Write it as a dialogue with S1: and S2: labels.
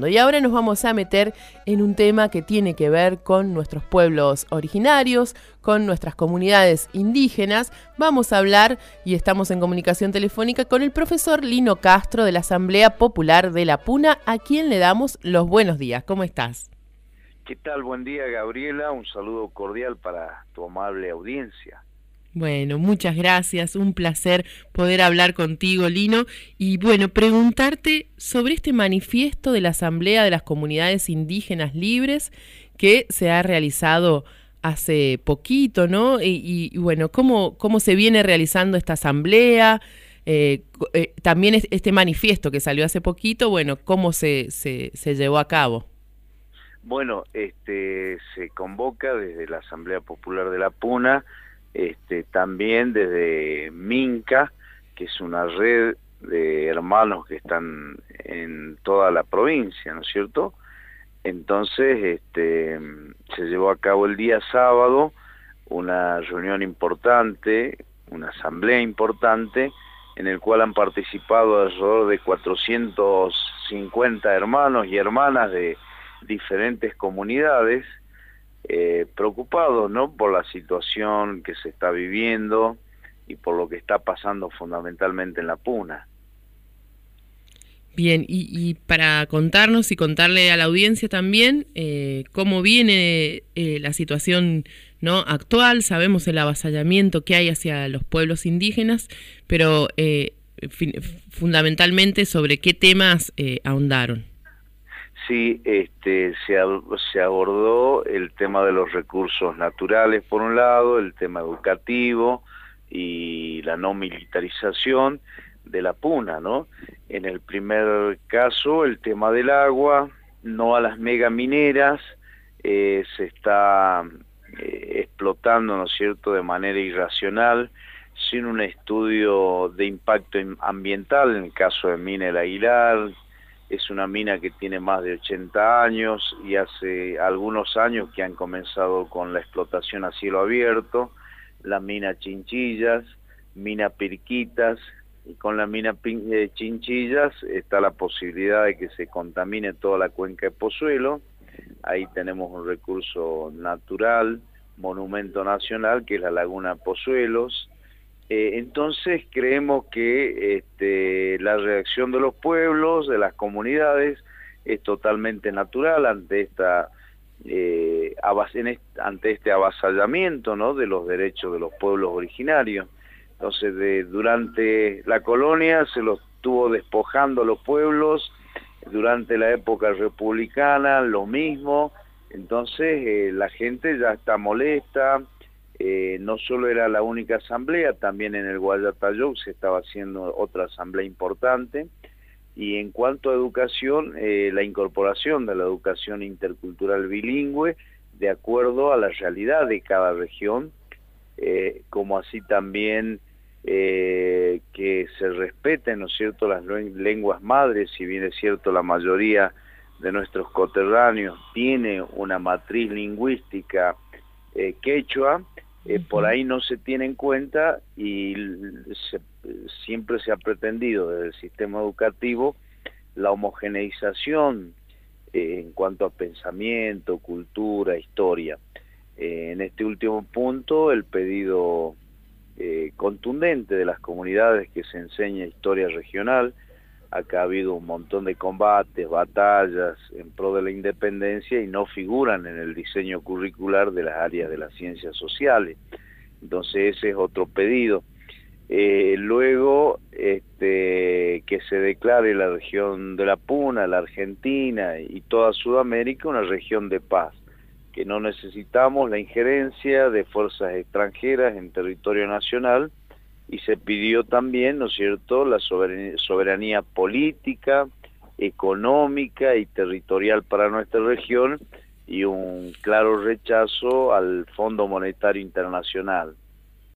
S1: hablando. Y ahora nos vamos a meter en un tema que tiene que ver con nuestros pueblos originarios, con nuestras comunidades indígenas. Vamos a hablar, y estamos en comunicación telefónica, con el profesor Lino Castro de la Asamblea Popular de la Puna, a quien le damos los buenos días. ¿Cómo estás?
S2: ¿Qué tal? Buen día, Gabriela. Un saludo cordial para tu amable audiencia.
S1: Bueno, muchas gracias, un placer poder hablar contigo, Lino, y bueno, preguntarte sobre este manifiesto de la Asamblea de las Comunidades Indígenas Libres que se ha realizado hace poquito, ¿no? Y bueno, ¿cómo se viene realizando esta asamblea? También este manifiesto que salió hace poquito, bueno, ¿cómo se llevó a cabo?
S2: Bueno, se convoca desde la Asamblea Popular de la Puna, también desde Minca, que es una red de hermanos que están en toda la provincia, ¿no es cierto? Entonces, se llevó a cabo el día sábado una reunión importante, una asamblea importante, en el cual han participado alrededor de 450 hermanos y hermanas de diferentes comunidades, preocupados, ¿no?, por la situación que se está viviendo y por lo que está pasando fundamentalmente en la Puna.
S1: Bien, y para contarnos y contarle a la audiencia también cómo viene la situación, ¿no?, actual. Sabemos el avasallamiento que hay hacia los pueblos indígenas, pero fundamentalmente sobre qué temas ahondaron.
S2: Sí, se abordó el tema de los recursos naturales por un lado, el tema educativo y la no militarización de la Puna, ¿no? En el primer caso, el tema del agua, no a las megamineras, se está explotando, ¿no es cierto?, de manera irracional, sin un estudio de impacto ambiental. En el caso de Mina El Aguilar, es una mina que tiene más de 80 años y hace algunos años que han comenzado con la explotación a cielo abierto, la mina Chinchillas, mina Pirquitas, y con la mina Chinchillas está la posibilidad de que se contamine toda la cuenca de Pozuelo. Ahí tenemos un recurso natural, monumento nacional, que es la laguna Pozuelos. Entonces creemos que la reacción de los pueblos, de las comunidades, es totalmente natural ante ante este avasallamiento, ¿no?, de los derechos de los pueblos originarios. Entonces, durante la colonia se los estuvo despojando a los pueblos, durante la época republicana lo mismo. Entonces la gente ya está molesta. No solo era la única asamblea, también en el Guayatayoc se estaba haciendo otra asamblea importante. Y en cuanto a educación, la incorporación de la educación intercultural bilingüe de acuerdo a la realidad de cada región, como así también que se respeten, ¿no es cierto?, las lenguas madres. Si bien es cierto, la mayoría de nuestros coterráneos tiene una matriz lingüística quechua, por ahí no se tiene en cuenta, y siempre se ha pretendido desde el sistema educativo la homogeneización en cuanto a pensamiento, cultura, historia. En este último punto, el pedido contundente de las comunidades que se enseña historia regional. Acá ha habido un montón de combates, batallas en pro de la independencia y no figuran en el diseño curricular de las áreas de las ciencias sociales. Entonces ese es otro pedido. Luego, que se declare la región de la Puna, la Argentina y toda Sudamérica una región de paz, que no necesitamos la injerencia de fuerzas extranjeras en territorio nacional. Y se pidió también, ¿no es cierto?, la soberanía política, económica y territorial para nuestra región, y un claro rechazo al Fondo Monetario Internacional.